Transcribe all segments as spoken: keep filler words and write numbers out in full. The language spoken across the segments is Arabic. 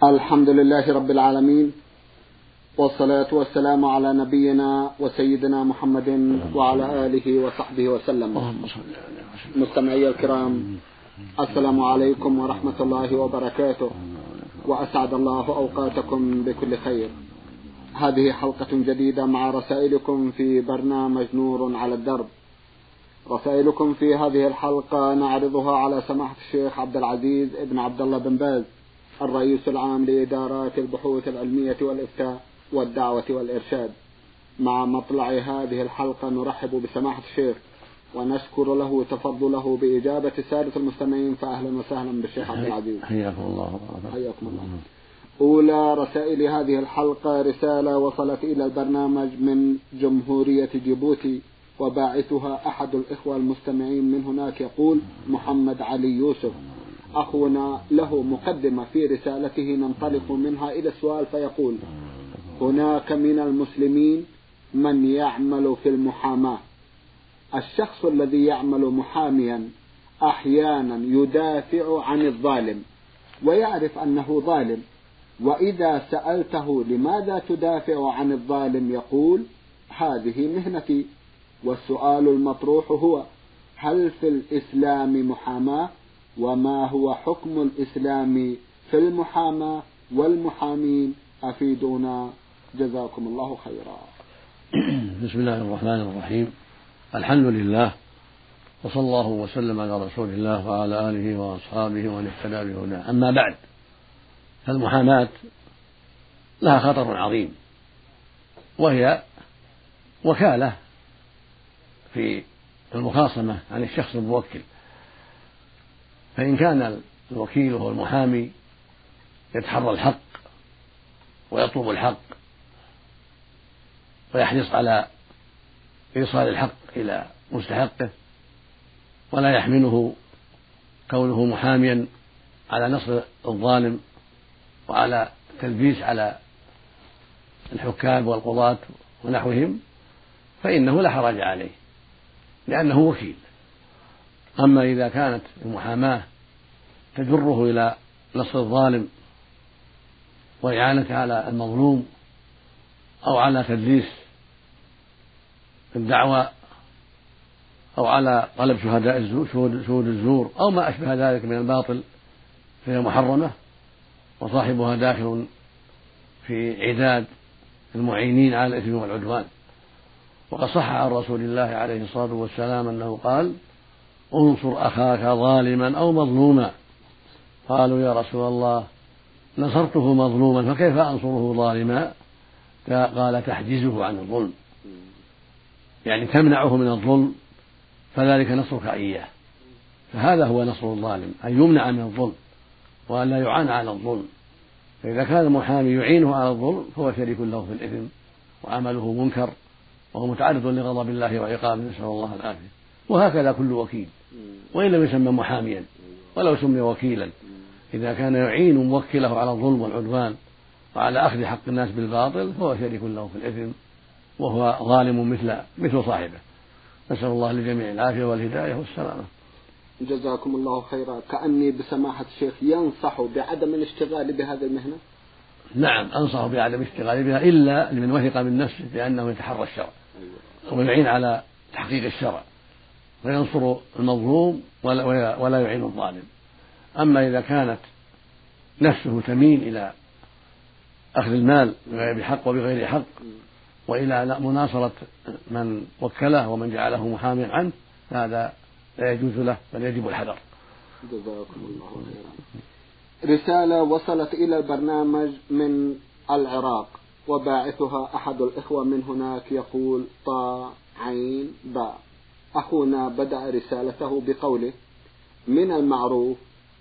الحمد لله رب العالمين، والصلاة والسلام على نبينا وسيدنا محمد وعلى آله وصحبه وسلم. مستمعي الكرام، السلام عليكم ورحمة الله وبركاته، وأسعد الله أوقاتكم بكل خير. هذه حلقة جديدة مع رسائلكم في برنامج نور على الدرب. رسائلكم في هذه الحلقة نعرضها على سماحة الشيخ عبد العزيز ابن عبد الله بن باز، الرئيس العام لإدارات البحوث العلمية والإفتاء والدعوة والإرشاد. مع مطلع هذه الحلقة نرحب بسماحة الشيخ ونشكر له تفضله بإجابة سادة المستمعين، فأهلا وسهلا بالشيخ عبد العزيز. حياكم الله. حياكم الله. أولى رسائل هذه الحلقة رسالة وصلت إلى البرنامج من جمهورية جيبوتي، وباعثها أحد الإخوة المستمعين من هناك، يقول محمد علي يوسف. أخونا له مقدمة في رسالته ننطلق منها إلى السؤال، فيقول: هناك من المسلمين من يعمل في المحاماة. الشخص الذي يعمل محاميا أحيانا يدافع عن الظالم ويعرف أنه ظالم، وإذا سألته لماذا تدافع عن الظالم يقول: هذه مهنتي. والسؤال المطروح هو: هل في الإسلام محاماة؟ وما هو حكم الإسلام في المحاماة والمحامين؟ أفيدونا جزاكم الله خيرا. بسم الله الرحمن الرحيم. الحمد لله، وصلى الله وسلم على رسول الله وعلى آله وأصحابه ومن اهتدى بهداه. أما بعد، فالمحاماة لها خطر عظيم، وهي وكالة في المخاصمة عن الشخص الموكل. فإن كان الوكيل وهو المحامي يتحرى الحق ويطلب الحق ويحرص على إيصال الحق إلى مستحقه، ولا يحمله كونه محاميا على نصر الظالم وعلى التلبيس على الحكام والقضاة ونحوهم، فإنه لا حرج عليه لأنه وكيل. أما إذا كانت المحاماة تجره إلى نصر الظالم وإعانته على المظلوم أو على تدليس الدعوى أو على طلب شهداء الزور شهود الزور أو ما أشبه ذلك من الباطل، فهي محرمة، وصاحبها داخل في عداد المعينين على الإثم والعدوان. وقد صح عن رسول الله عليه الصلاة والسلام أنه قال: انصر أخاك ظالما أو مظلوما. قالوا: يا رسول الله، نصرته مظلوما فكيف أنصره ظالما؟ قال: تحجزه عن الظلم، يعني تمنعه من الظلم، فذلك نصرك إياه. فهذا هو نصر الظالم، أن يمنع من الظلم وأن لا يعان على الظلم. فإذا كان المحامي يعينه على الظلم فهو شريك له في الإثم وعمله منكر وهو متعرض لغضب الله وعقابه، نسأل الله العافية. وهكذا كل وكيل، وإن لم يسمى محاميا ولو سمي وكيلا، إذا كان يعين موكله على الظلم والعدوان وعلى أخذ حق الناس بالباطل فهو شريك له في الإثم وهو ظالم مثل مثل صاحبه. نسأل الله للجميع العافية والهداية والسلامة. جزاكم الله خيرا. كأني بسماحة الشيخ ينصح بعدم الاشتغال بهذه المهنة. نعم، أنصح بعدم الاشتغال بها إلا لمن وثق من نفسه بأنه يتحرى الشرع ويعين على تحقيق الشرع وينصر المظلوم ولا, ولا يعين الظالم. أما إذا كانت نفسه تميل إلى أخذ المال بحق وبغير حق وإلى مناصرة من وكله ومن جعله محاميا عنه، هذا لا يجوز له، بل يجب الحذر. جزاكم الله خيرا. رسالة وصلت إلى البرنامج من العراق، وباعثها أحد الإخوة من هناك، يقول: طا عين باء. أخونا بدأ رسالته بقوله: من المعروف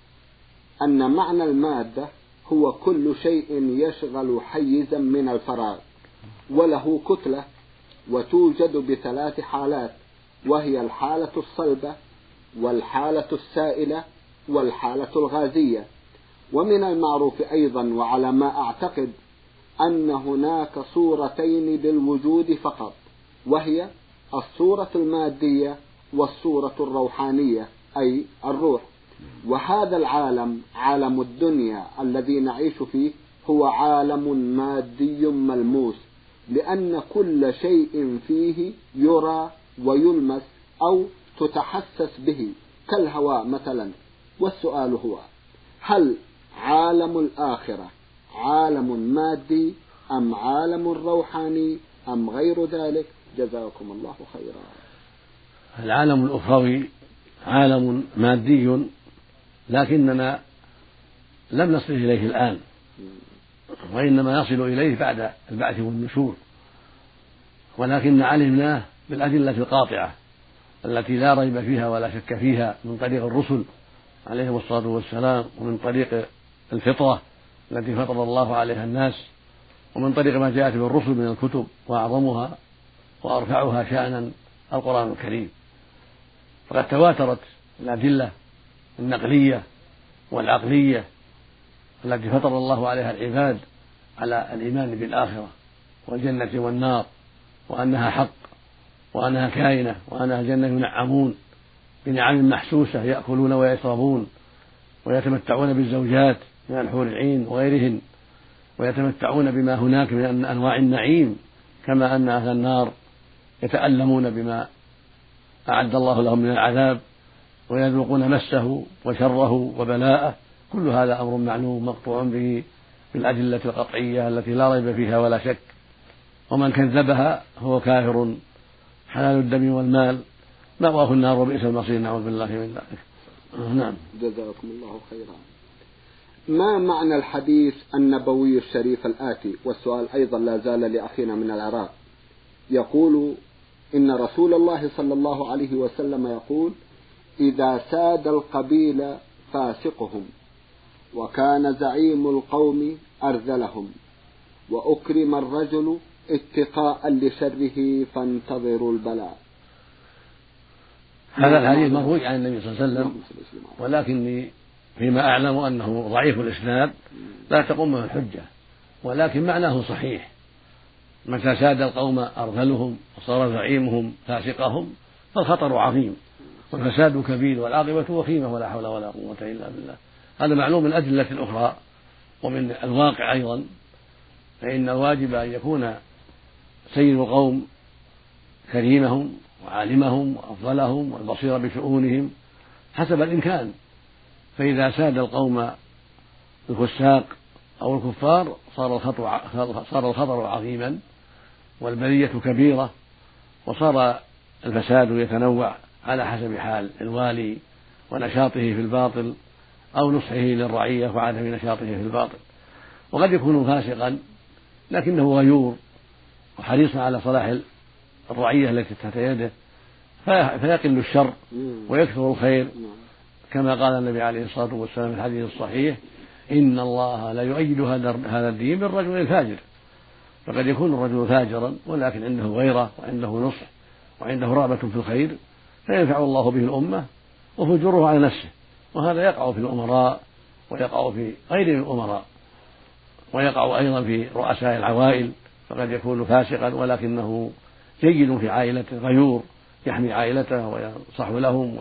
أن معنى المادة هو كل شيء يشغل حيزا من الفراغ وله كتلة، وتوجد بثلاث حالات، وهي الحالة الصلبة والحالة السائلة والحالة الغازية. ومن المعروف أيضا، وعلى ما أعتقد، أن هناك صورتين للوجود فقط، وهي الصورة المادية والصورة الروحانية أي الروح. وهذا العالم عالم الدنيا الذي نعيش فيه هو عالم مادي ملموس، لأن كل شيء فيه يرى ويلمس أو تتحسس به كالهواء مثلا. والسؤال هو: هل عالم الآخرة عالم مادي أم عالم روحاني أم غير ذلك؟ جزاكم الله خيرا. العالم الأخروي عالم مادي، لكننا لم نصل إليه الآن، وإنما نصل إليه بعد البعث والنشور، ولكن علمناه بالأدلة القاطعة التي لا ريب فيها ولا شك فيها، من طريق الرسل عليهم الصلاة والسلام، ومن طريق الفطرة التي فطر الله عليها الناس، ومن طريق ما جاءت بالرسل من الكتب، وأعظمها وأرفعها شأنا القرآن الكريم. فقد تواترت الأدلة النقلية والعقلية التي فطر الله عليها العباد على الإيمان بالآخرة والجنة والنار، وأنها حق، وأنها كائنة، وأنها الجنة ينعمون بنعم محسوسة، يأكلون ويشربون ويتمتعون بالزوجات من الحور العين وغيرهن، ويتمتعون بما هناك من أنواع النعيم، كما أن أهل النار يتألمون بما أعد الله لهم من العذاب، ويذوقون مسه وشره وبلاءه. كل هذا أمر معلوم مقطوع به بالأدلة القطعية التي لا ريب فيها ولا شك، ومن كذبها هو كافر حلال الدم والمال، مأواه النار وبئس المصير، نعوذ بالله من ذلك. نعم. جزاكم الله خيرا. ما معنى الحديث النبوي الشريف الآتي؟ والسؤال أيضا لا زال لأخينا من العراق، يقول: إن رسول الله صلى الله عليه وسلم يقول: إذا ساد القبيل فاسقهم، وكان زعيم القوم أرذلهم، وأكرم الرجل اتقاء لشره، فانتظروا البلاء. هذا الحديث مروي عن النبي صلى الله عليه وسلم، ولكني فيما أعلم أنه ضعيف الإسناد لا تقوم به الحجة، ولكن معناه صحيح. متى ساد القوم أرذلهم وصار زعيمهم فاسقهم فالخطر عظيم، والفساد كبير، والعاقبة وخيمة، ولا حول ولا قوة إلا بالله. هذا معلوم من أدلة أخرى ومن الواقع أيضا، فإن الواجب أن يكون سيد القوم كريمهم وعالمهم وأفضلهم والبصير بشؤونهم حسب الإمكان. فإذا ساد القوم الفساق أو الكفار صار الخطر صار الخطر عظيما والبلية كبيرة، وصار الفساد يتنوع على حسب حال الوالي ونشاطه في الباطل أو نصحه للرعية وعدم نشاطه في الباطل. وقد يكون فاسقا لكنه غيور وحريص على صلاح الرعية التي تحت يده، فيقل الشر ويكثر الخير، كما قال النبي عليه الصلاة والسلام في الحديث الصحيح: إن الله لا يؤيد هذا الدين بالرجل الفاجر. فقد يكون الرجل فاجرا ولكن عنده غيرة وعنده نصح وعنده رغبة في الخير، فينفع الله به الأمة وفجره على نفسه. وهذا يقع في الأمراء ويقع في غير الأمراء، ويقع أيضا في رؤساء العوائل، فقد يكون فاسقا ولكنه جيد في عائلته، غيور يحمي عائلته وينصح لهم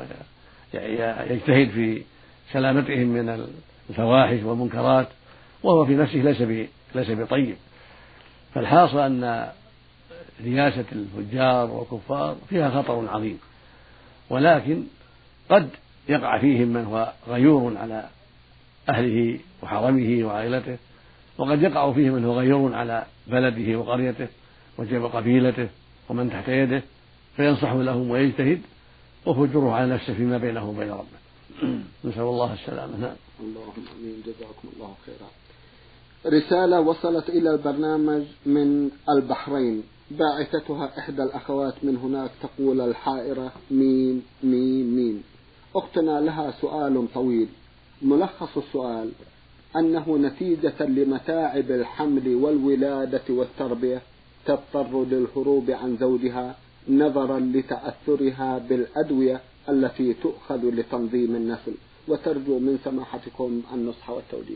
ويجتهد في سلامتهم من الفواحش والمنكرات، وهو في نفسه ليس ليس بطيب. فالحاصل أن رياسة الفجار والكفار فيها خطر عظيم، ولكن قد يقع فيهم من هو غيور على أهله وحرمه وعائلته، وقد يقع فيه من هو غيور على بلده وقريته وقبيلته ومن تحت يده، فينصح لهم ويجتهد، وفجره على نفسه فيما بينه وبين ربه. نسأل الله السلامة. نعم. اللهم آمين. جزاكم الله خيرا. رسالة وصلت إلى البرنامج من البحرين، باعثتها إحدى الأخوات من هناك، تقول الحائرة: ميم ميم ميم. أختنا لها سؤال طويل، ملخص السؤال أنه نتيجة لمتاعب الحمل والولادة والتربية تضطر للهروب عن زوجها نظرا لتأثرها بالأدوية التي تؤخذ لتنظيم النسل، وترجو من سماحتكم النصح والتوجيه.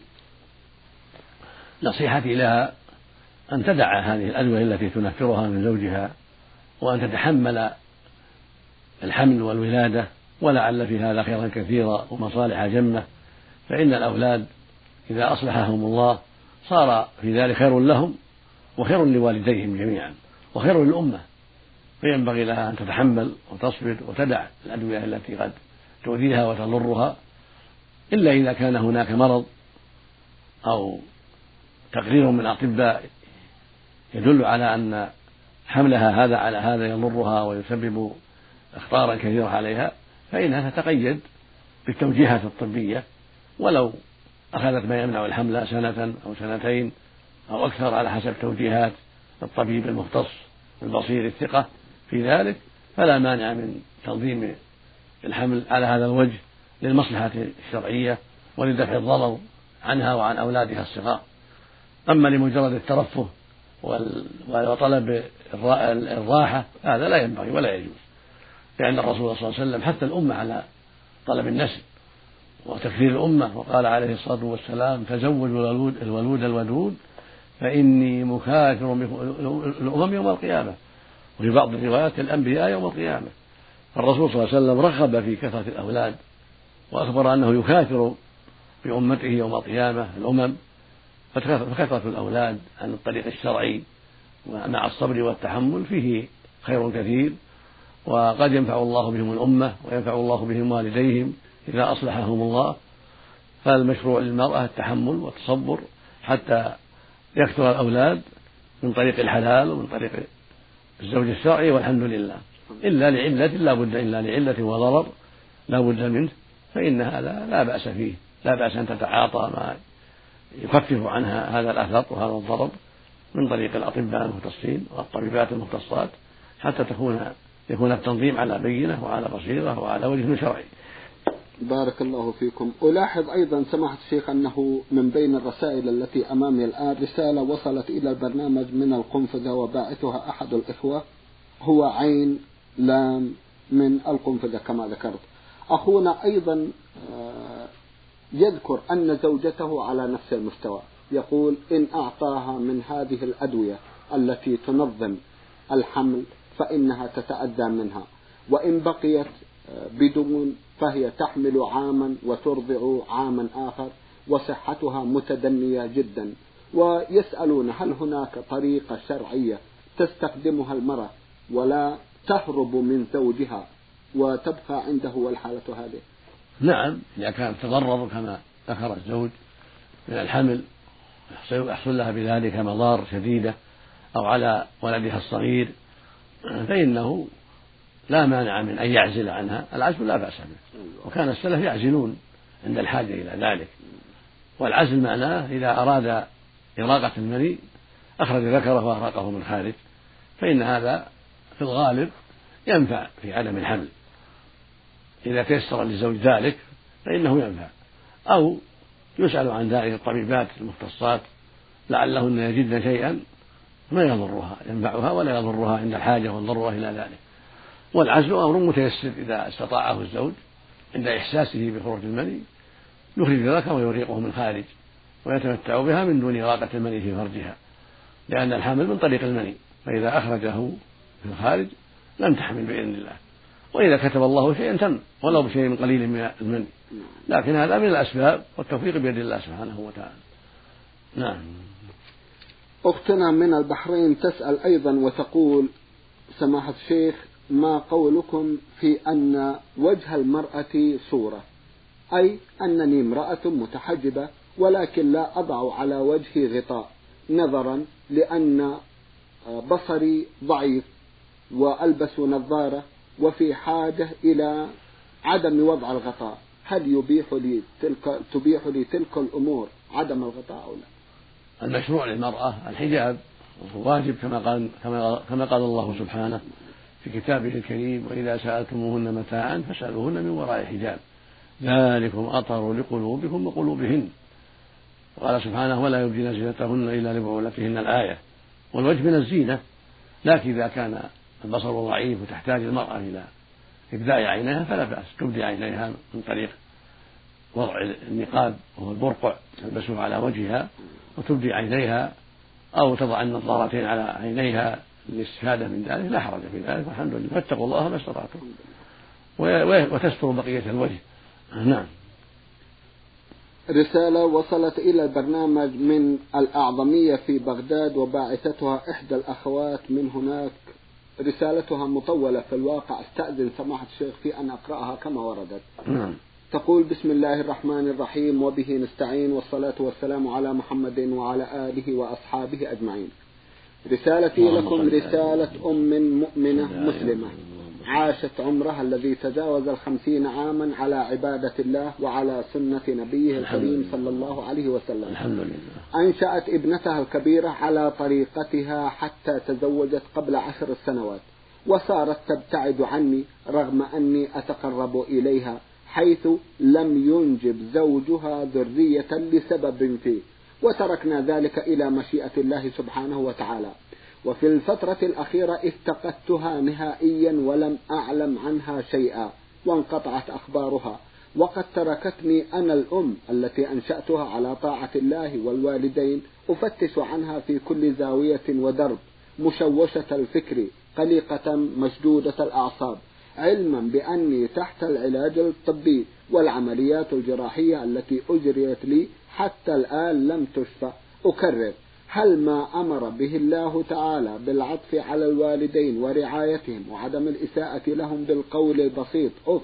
نصيحتي لها أن تدع هذه الأدوية التي تنفرها من زوجها، وأن تتحمل الحمل والولادة ولعل في هذا خيرا كثيرا ومصالح جمة، فإن الأولاد إذا أصلحهم الله صار في ذلك خير لهم وخير لوالديهم جميعا وخير للأمة، فينبغي لها أن تتحمل وتصبر وتدع الأدوية التي قد تؤذيها وتضرها، إلا إذا كان هناك مرض أو تقرير من الأطباء يدل على أن حملها هذا على هذا يضرها ويسبب أخطارا كثيرة عليها، فإنها تتقيد بالتوجيهات الطبية، ولو أخذت ما يمنع الحمل سنة أو سنتين أو أكثر على حسب توجيهات الطبيب المختص البصير الثقة في ذلك، فلا مانع من تنظيم الحمل على هذا الوجه للمصلحة الشرعية ولدفع الضرر عنها وعن أولادها الصغار. أما لمجرد الترفه وطلب الراحة هذا لا ينبغي ولا يجوز، لأن الرسول صلى الله عليه وسلم حث الأمة على طلب النسل وتكثير الأمة، وقال عليه الصلاة والسلام: تزوجوا الولود الولود الودود فإني مكاثر الأمم يوم القيامة، وفي بعض الروايات الأنبياء يوم القيامة. الرسول صلى الله عليه وسلم رغب في كثرة الأولاد وأخبر أنه يكاثر بأمته يوم القيامة الأمم، فكثرة الأولاد عن الطريق الشرعي ومع الصبر والتحمل فيه خير كثير، وقد ينفع الله بهم الأمة وينفع الله بهم والديهم إذا أصلحهم الله. فالمشروع للمرأة التحمل والتصبر حتى يكثر الأولاد من طريق الحلال ومن طريق الزوج الشرعي، والحمد لله، إلا لعلة لا بد إلا لعلة وضرر لا بد منه، فإن هذا لا بأس فيه، لا بأس أن تتعاطى ما يخفف عنها هذا الأثر وهذا الضرر من طريق الأطباء المختصين والطبيبات المختصات، حتى تكون يكون التنظيم على بينة وعلى بصيرة وعلى وجه شرعي. بارك الله فيكم. ألاحظ أيضا سماحة الشيخ أنه من بين الرسائل التي أمامي الآن رسالة وصلت إلى البرنامج من القنفذة وباعثها أحد الإخوة هو عين لام من القنفذة كما ذكرت. أخونا أيضا يذكر أن زوجته على نفس المستوى، يقول: إن أعطاها من هذه الأدوية التي تنظم الحمل فإنها تتأذى منها، وإن بقيت بدون فهي تحمل عاما وترضع عاما آخر وصحتها متدنية جدا. ويسألون: هل هناك طريقة شرعية تستخدمها المرأة ولا تهرب من زوجها وتبقى عنده والحالة هذه؟ نعم، إذا كانت تضرر كما ذكر الزوج من الحمل يحصل لها بذلك مضار شديدة أو على ولدها الصغير، فإنه لا مانع من أن يعزل عنها. العزل لا بأس به، وكان السلف يعزلون عند الحاجة إلى ذلك. والعزل معناه إذا أراد إراقة المني أخرج ذكره وأراقه من خارج، فإن هذا في الغالب ينفع في عدم الحمل. إذا تيسر للزوج ذلك فإنه ينفع، أو يسأل عن ذلك الطبيبات المختصات لعلهن يجدن شيئا ما يضرها، ينفعها ولا يضرها عند الحاجة والضرورة إلى ذلك. والعزل أمر متيسر إذا استطاعه الزوج عند إحساسه بخروج المني يخرج ذلك ويريقه من خارج ويتمتع بها من دون إراقة المني في فرجها، لأن الحمل من طريق المني، فإذا أخرجه في الخارج لم تحمل بإذن الله. وإذا كتب الله شيئا تم ولو بشيء قليل من المني، لكن هذا من الأسباب والتوفيق بيد الله سبحانه وتعالى. نعم. أختنا من البحرين تسأل أيضا وتقول: سماحة الشيخ، ما قولكم في أن وجه المرأة صورة، أي أنني امرأة متحجبة ولكن لا أضع على وجهي غطاء نظرا لأن بصري ضعيف وألبس نظارة وفي حاجة إلى عدم وضع الغطاء، هل يبيح لي تلك تبيح لي تلك الأمور عدم الغطاء أو لا؟ المشروع للمرأة الحجاب واجب كما قال كما قال الله سبحانه في كتابه الكريم: وإذا سألتموهن متاعا فاسألوهن من وراء حجاب ذلكم أطهر لقلوبكم وقلوبهن. وقال سبحانه: ولا يبدين زينتهن إلا لبعولتهن الآية. والوجه من الزينة، لكن إذا كان البصر ضعيف وتحتاج المرأة إلى إبداء عينيها فلا بأس تبدي عينيها من طريق وضع النقاب وهو البرقع تلبسه على وجهها وتبدي عينيها، أو تضع النظارتين على عينيها للاستفادة من ذلك، لا حرج في ذلك، والحمد لله، فاتقوا الله ما استطعتم. وتستر بقية الوجه. نعم. رسالة وصلت إلى البرنامج من الأعظمية في بغداد وباعثتها إحدى الأخوات من هناك. رسالتها مطولة في الواقع، استأذن سماحة الشيخ في أن أقرأها كما وردت. نعم. تقول: بسم الله الرحمن الرحيم وبه نستعين والصلاة والسلام على محمد وعلى آله وأصحابه أجمعين. رسالتي لكم رسالة أم مؤمنة مسلمة عاشت عمرها الذي تجاوز الخمسين عاما على عبادة الله وعلى سنة نبيه الكريم صلى الله عليه وسلم. الحمد لله. أنشأت ابنتها الكبيرة على طريقتها حتى تزوجت قبل عشر سنوات، وصارت تبتعد عني رغم أني أتقرب إليها، حيث لم ينجب زوجها ذرية لسبب فيه، وتركنا ذلك إلى مشيئة الله سبحانه وتعالى. وفي الفترة الأخيرة افتقدتها نهائيا ولم أعلم عنها شيئا، وانقطعت أخبارها، وقد تركتني أنا الأم التي أنشأتها على طاعة الله والوالدين أفتش عنها في كل زاوية ودرب، مشوشة الفكر قلقة مشدودة الأعصاب، علما بأني تحت العلاج الطبي والعمليات الجراحية التي أجريت لي حتى الآن لم تشفى. أكرر: هل ما أمر به الله تعالى بالعطف على الوالدين ورعايتهم وعدم الإساءة لهم بالقول البسيط أف،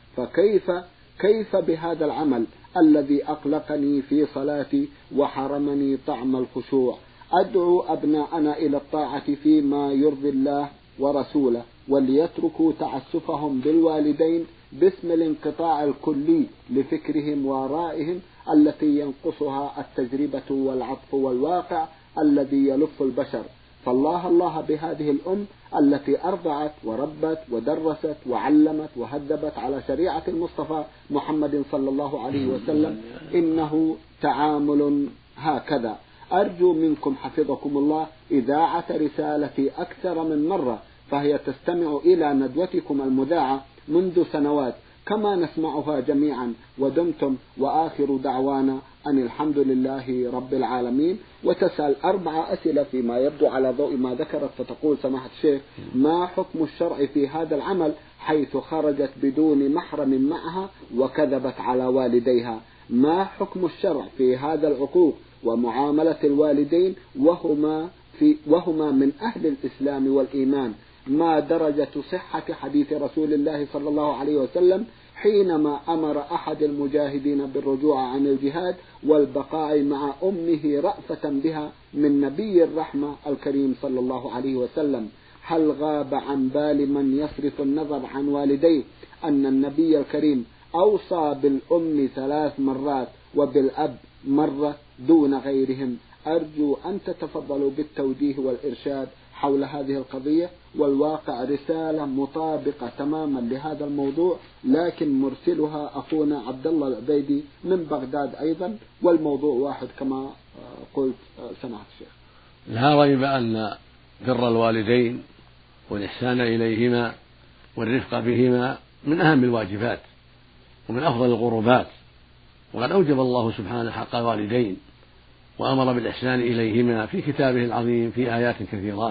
فكيف كيف بهذا العمل الذي أقلقني في صلاتي وحرمني طعم الخشوع؟ أدعو أبناءنا إلى الطاعة فيما يرضي الله ورسوله، وليتركوا تعسفهم بالوالدين باسم الانقطاع الكلي لفكرهم وآرائهم التي ينقصها التجربة والعطف والواقع الذي يلف البشر. فالله الله بهذه الأم التي أرضعت وربت ودرست وعلمت وهذبت على شريعة المصطفى محمد صلى الله عليه وسلم. إنه تعامل هكذا. أرجو منكم حفظكم الله إذاعة رسالتي أكثر من مرة، فهي تستمع إلى ندوتكم المذاعة منذ سنوات كما نسمعها جميعا، ودمتم وآخر دعوانا أن الحمد لله رب العالمين. وتسأل أربع أسئلة فيما يبدو على ضوء ما ذكرت، فتقول: سماحة الشيخ، ما حكم الشرع في هذا العمل حيث خرجت بدون محرم معها وكذبت على والديها؟ ما حكم الشرع في هذا العقوق ومعاملة الوالدين وهما في وهما من أهل الإسلام والإيمان؟ ما درجة صحة حديث رسول الله صلى الله عليه وسلم حينما أمر أحد المجاهدين بالرجوع عن الجهاد والبقاء مع أمه رأفة بها من نبي الرحمة الكريم صلى الله عليه وسلم؟ هل غاب عن بال من يصرف النظر عن والديه أن النبي الكريم أوصى بالأم ثلاث مرات وبالأب مرة دون غيرهم؟ أرجو أن تتفضلوا بالتوجيه والإرشاد حول هذه القضية. والواقع رسالة مطابقة تماما لهذا الموضوع، لكن مرسلها أخونا عبد الله العبيدي من بغداد أيضا، والموضوع واحد كما قلت سماحة الشيخ. لا ريب أن بر الوالدين والإحسان إليهما والرفق بهما من أهم الواجبات ومن أفضل القربات، وقد أوجب الله سبحانه حق الوالدين وأمر بالإحسان إليهما في كتابه العظيم في آيات كثيرات،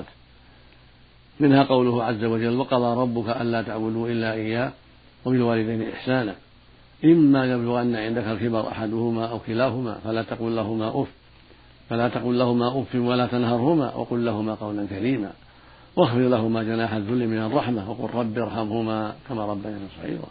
منها قوله عز وجل: وقضى ربك ألا تعبدوا إلا إياه وبالوالدين إحسانا إما يبلغن عندك الكبر أحدهما أو كلاهما فلا تقل لهما أف فلا تقل لهما أف ولا تنهرهما وقل لهما قولا كريما واخفض لهما جناح الذل من الرحمة وقل رب ارحمهما كما ربياني صغيرا.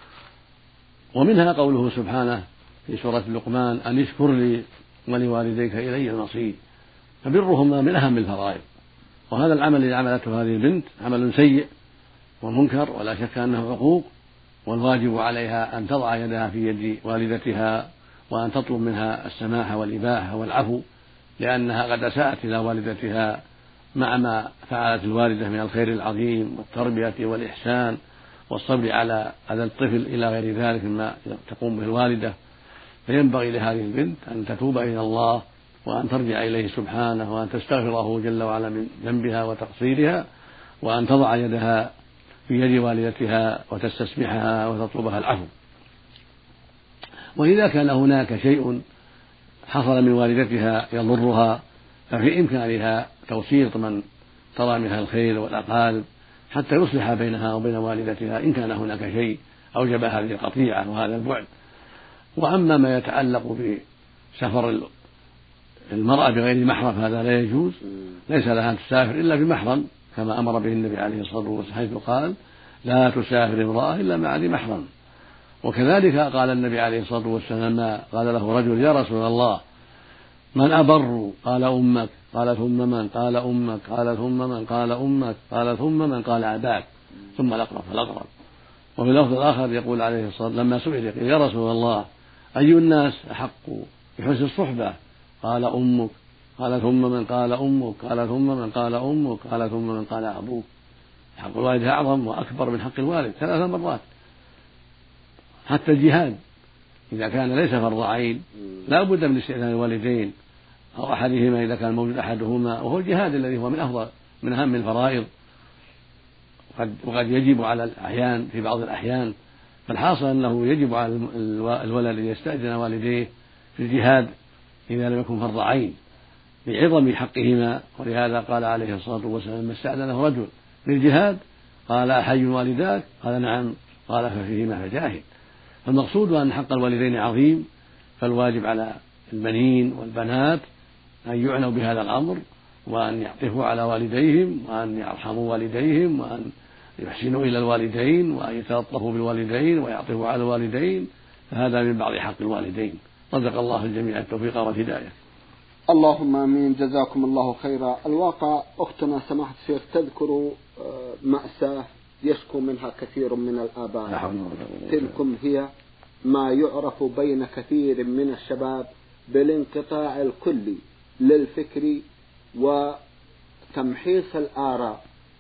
ومنها قوله سبحانه في سورة لقمان: أن اشكر لي ولوالديك إلي المصير. فبرهما من أهم الفرائض، وهذا العمل الذي عملته هذه البنت عمل سيء ومنكر ولا شك أنه عقوق، والواجب عليها أن تضع يدها في يد والدتها وأن تطلب منها السماح والإباحة والعفو، لأنها قد أساءت إلى والدتها مع ما فعلت الوالدة من الخير العظيم والتربية والإحسان والصبر على أذى الطفل إلى غير ذلك مما تقوم به الوالدة. فينبغي لهذه البنت أن تتوب إلى الله وأن ترجع إليه سبحانه وأن تستغفره جل وعلا من ذنبها وتقصيرها، وأن تضع يدها في يد والدتها وتستسمحها وتطلبها العفو. وإذا كان هناك شيء حصل من والدتها يضرها ففي إمكانها توسيط من ترى منها الخير والأقارب حتى يصلح بينها وبين والدتها إن كان هناك شيء أوجب هذه القطيعة وهذا البعد. وأما ما يتعلق بسفر المرأة بغير محرم هذا لا يجوز، ليس لها أن تسافر إلا بمحرم كما أمر به النبي عليه الصلاة والسلام حيث قال لا تسافر امرأة إلا مع ذي محرم. وكذلك قال النبي عليه الصلاة والسلام ما قال له رجل يا رسول الله من أبر؟ قال أمك، قال ثم من؟ قال أمك، قال ثم من؟ قال أمك، قال ثم من؟ قال أباك، ثم الأقرب فالأقرب. وفي اللفظ الآخر يقول عليه الصلاة والسلام لما سئل يقول يا رسول الله أي الناس أحق بحسن الصحبة؟ قال أمك، قال ثم من؟ قال أمك، قال ثم من؟ قال أمك، قال ثم من؟ قال أبوك. حق الوالد أعظم وأكبر من حق الوالد ثلاث مرات. حتى الجهاد إذا كان ليس فرض عين لا بد من استئذان الوالدين أو أحدهما إذا كان موجود أحدهما، وهو الجهاد الذي هو من أفضل من أهم الفرائض، وقد, وقد يجب على الأحيان في بعض الأحيان. فالحاصل أنه يجب على الولد أن يستأذن والديه في الجهاد إذا لم يكن فرض عين لعظم حقهما. ولهذا قال عليه الصلاة والسلام لما استأذنه رجل للجهاد قال أحي والداك؟ قال نعم، قال ففيهما فجاهد. فالمقصود أن حق الوالدين عظيم، فالواجب على البنين والبنات أن يعنوا بهذا الأمر وأن يعطفوا على والديهم وأن يرحموا والديهم وأن يحسنوا إلى الوالدين وأن يتلطفوا بالوالدين ويعطفوا على الوالدين، فهذا من بعض حق الوالدين. رزق الله الجميع التوفيق والهداية. اللهم آمين. جزاكم الله خيرا. الواقع أختنا سماحة الشيخ تذكر مأساة يشكو منها كثير من الآباء، تلكم هي ما يعرف بين كثير من الشباب بالانقطاع الكلي للفكر وتمحيص الآراء،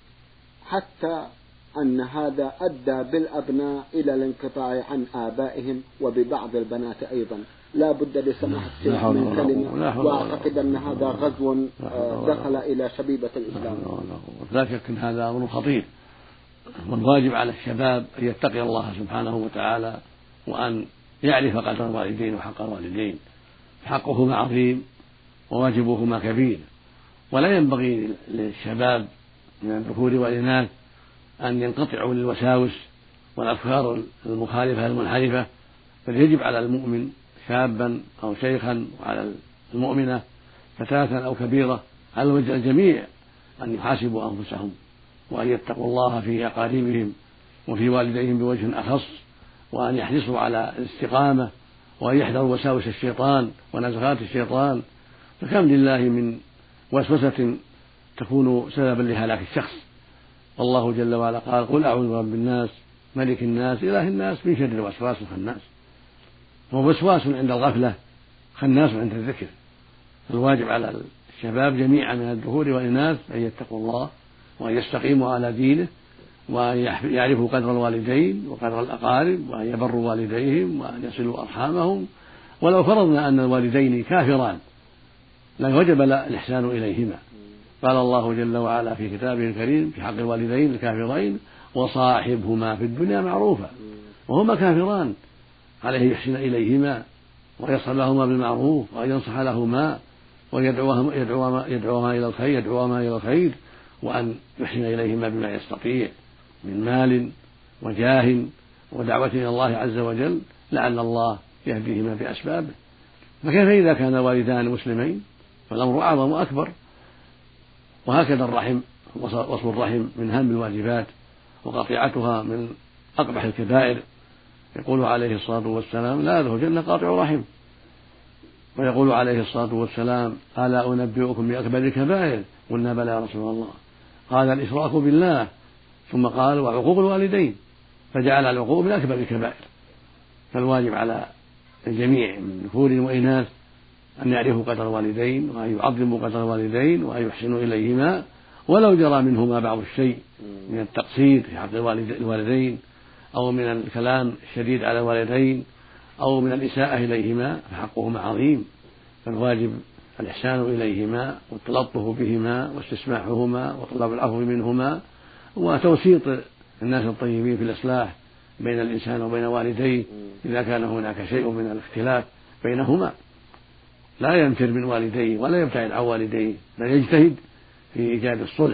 حتى أن هذا أدى بالأبناء إلى الانقطاع عن آبائهم وببعض البنات أيضا. لا بد لسماحة الشيخ من كلمة، وأعتقد أن هذا غزو دخل إلى شبيبة الإسلام. لا شك أن هذا أمر خطير، والواجب على الشباب أن يتقي الله سبحانه وتعالى وأن يعرف قدر الوالدين وحق الوالدين. حقهما عظيم وواجبهما كبير، ولا ينبغي للشباب من الذكور والإناث أن ينقطعوا للوساوس والأفكار المخالفة المنحرفة، بل يجب على المؤمن شابا أو شيخا وعلى المؤمنة فتاة أو كبيرة على وجه الجميع أن يحاسبوا أنفسهم وأن يتقوا الله في أقاربهم وفي والديهم بوجه أخص، وأن يحرصوا على الاستقامة وأن يحذروا وساوس الشيطان ونزغات الشيطان. فكم لله من وسوسة تكون سببا لهلاك الشخص. والله جل وعلا قال قل أعوذ برب الناس ملك الناس إله الناس من شر الوسواس الخناس. هو وسواس عند الغفلة، خناس عند الذكر. فالواجب على الشباب جميعا من الذكور والإناث أن يتقوا الله وأن يستقيموا على دينه وأن يعرفوا قدر الوالدين وقدر الأقارب وأن يبروا والديهم وأن يصلوا أرحامهم. ولو فرضنا أن الوالدين كافران لوجب الإحسان إليهما. قال الله جل وعلا في كتابه الكريم في حق الوالدين الكافرين وصاحبهما في الدنيا معروفا، وهما كافران عليه يحسن إليهما ويصل لهما بالمعروف وأن ينصح لهما ويدعوهما يدعوهما يدعوهما إلى الخير يدعوهما إلى الخير وأن يحسن إليهما بما يستطيع من مال وجاه ودعوة إلى الله عز وجل لعل الله يهديهما بأسبابه. فكيف إذا كان والدان مسلمين فالأمر أعظم وأكبر. وهكذا الرحم، وصل الرحم من أهم الواجبات وقطيعتها من أقبح الكبائر. يقول عليه الصلاة والسلام لا يدخل الجنة قاطع رحم. ويقول عليه الصلاة والسلام ألا أنبئكم بأكبر الكبائر؟ قلنا بلى يا رسول الله. قال الإشراك بالله، ثم قال وعقوق الوالدين، فجعل العقوق من أكبر الكبائر. فالواجب على الجميع من ذكور وإناث أن يعرفوا قدر الوالدين وأن يعظموا قدر الوالدين وأن يحسنوا إليهما ولو جرى منهما بعض الشيء من التقصير في حق الوالدين أو من الكلام الشديد على الوالدين أو من الإساءة إليهما، فحقهما عظيم. فالواجب الإحسان إليهما والتلطف بهما واستسماحهما وطلب العفو منهما وتوسيط الناس الطيبين في الإصلاح بين الإنسان وبين والديه إذا كان هناك شيء من الاختلاف بينهما. لا ينفر من والديه ولا يبتعد عن والديه، بل يجتهد في إيجاد الصلح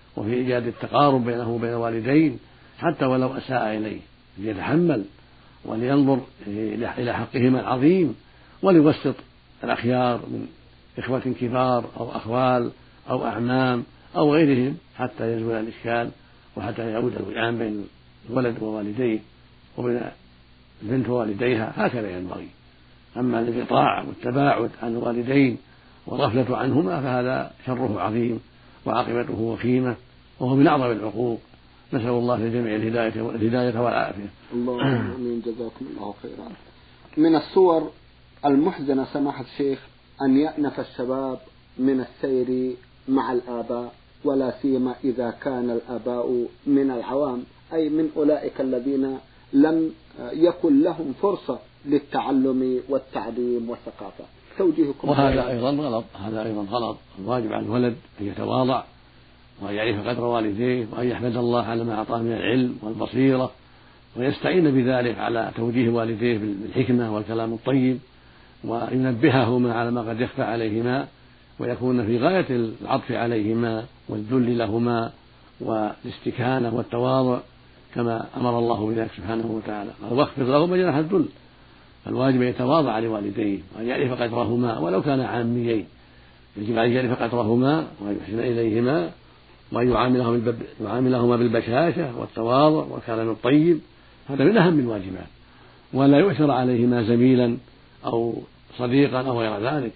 وفي إيجاد التقارب بينه وبين الوالدين حتى ولو أساء إليه، ليتحمل ولينظر إلى حقهما العظيم، وليوسط الأخيار من إخوة كبار أو أخوال أو أعمام أو غيرهم حتى يزول الإشكال وحتى يعود الوئام بين الولد ووالديه وبين البنت ووالديها، هكذا ينبغي. أما الانقطاع والتباعد عن الوالدين والغفلة عنهما فهذا شره عظيم وعاقبته وخيمة، وهو من أعظم العقوق. نسأل الله للجميع الهداية والهداية والعافية. اللهم آمين. جزاكم الله خيرا. من الصور المحزنة سماحة الشيخ أن يأنف الشباب من السير مع الآباء، ولا سيما إذا كان الآباء من العوام، أي من أولئك الذين لم يكن لهم فرصة للتعلم والتعليم والثقافة. توجيهكم. وهذا أيضا غلط، هذا أيضا غلط. الواجب على الولد أن يتواضع وأن يعرف قدر والديه وأن يحمد الله على ما أعطاه من العلم والبصيرة، ويستعين بذلك على توجيه والديه بالحكمة والكلام الطيب، وينبههما على ما قد يخفى عليهما، ويكون في غاية العطف عليهما والذل لهما والاستكانة والتواضع كما أمر الله بذلك سبحانه وتعالى، قال واخفض لهما جناح الذل. فالواجب أن يتواضع لوالديه وأن يعرف قدرهما ولو كان عاميين، يجب أن يعرف قدرهما وأن يحسن إليهما وأن يعاملهما بالبشاشة والتواضع والكلام الطيب، هذا من أهم الواجبات. ولا يؤثر عليهما زميلا أو صديقا أو غير ذلك،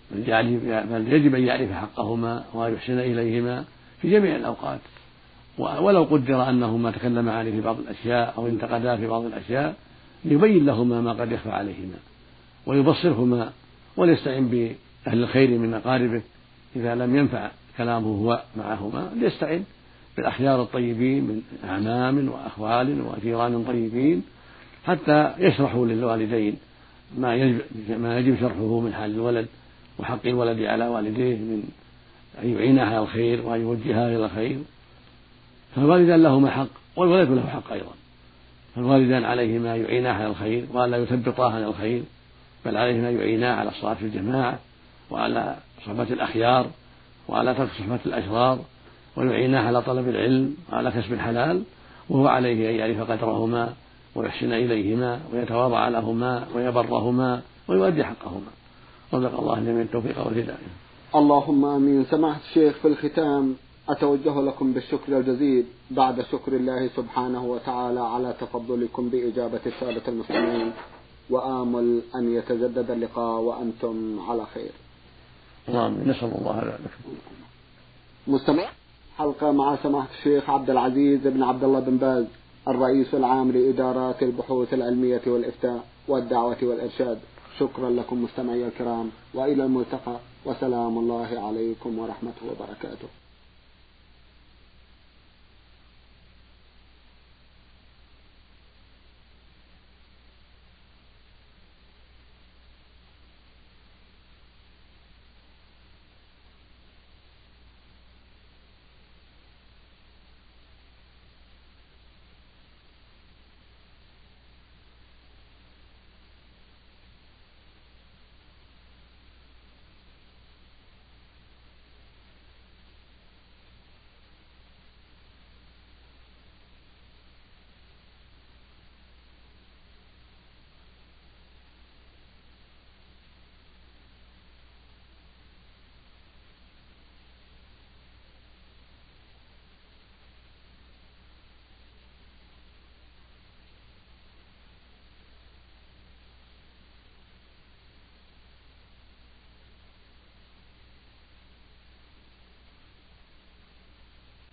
بل يجب أن يعرف حقهما وأن يحسن إليهما في جميع الأوقات. ولو قدر أنهما تكلما عليه في بعض الأشياء أو انتقدا في بعض الأشياء، يبين لهما ما قد يخفى عليهما ويبصرهما، وليستعن بأهل الخير من أقاربه إذا لم ينفع كلامه هو معهما، ليستعن بالأخيار الطيبين من أعمام وأخوال وجيران طيبين حتى يشرحوا للوالدين ما يجب, ما يجب شرحه من حال الولد وحق الولد على والديه من أن يعينه على الخير وأن يوجهه إلى الخير. فالوالدان لهما حق والولد له حق أيضا، فالوالدان عليهما يعيناه على الخير وألا يثبطاه عن الخير، بل عليهما يعيناه على الصلاة في الجماعة وعلى صحبة الأخيار وعلى ترك صحبة الأشرار، ويعيناه على طلب العلم وعلى كسب الحلال، وهو عليه أن يعرف قدرهما ويحسن إليهما ويتواضع لهما ويبرهما ويؤدي حقهما. رزق الله الجميع التوفيق والهداية. اللهم آمين. سماحة الشيخ، في الختام أتوجه لكم بالشكر الجزيل بعد شكر الله سبحانه وتعالى على تفضلكم بإجابة السادة المسلمين، وآمل أن يتجدد اللقاء وأنتم على خير. آمين. نسأل الله لكم. مستمع حلقة مع سماحة الشيخ عبد العزيز بن عبد الله بن باز، الرئيس العام لإدارات البحوث العلمية والإفتاء والدعوة والإرشاد. شكرا لكم مستمعي الكرام، وإلى الملتقى، وسلام الله عليكم ورحمته وبركاته.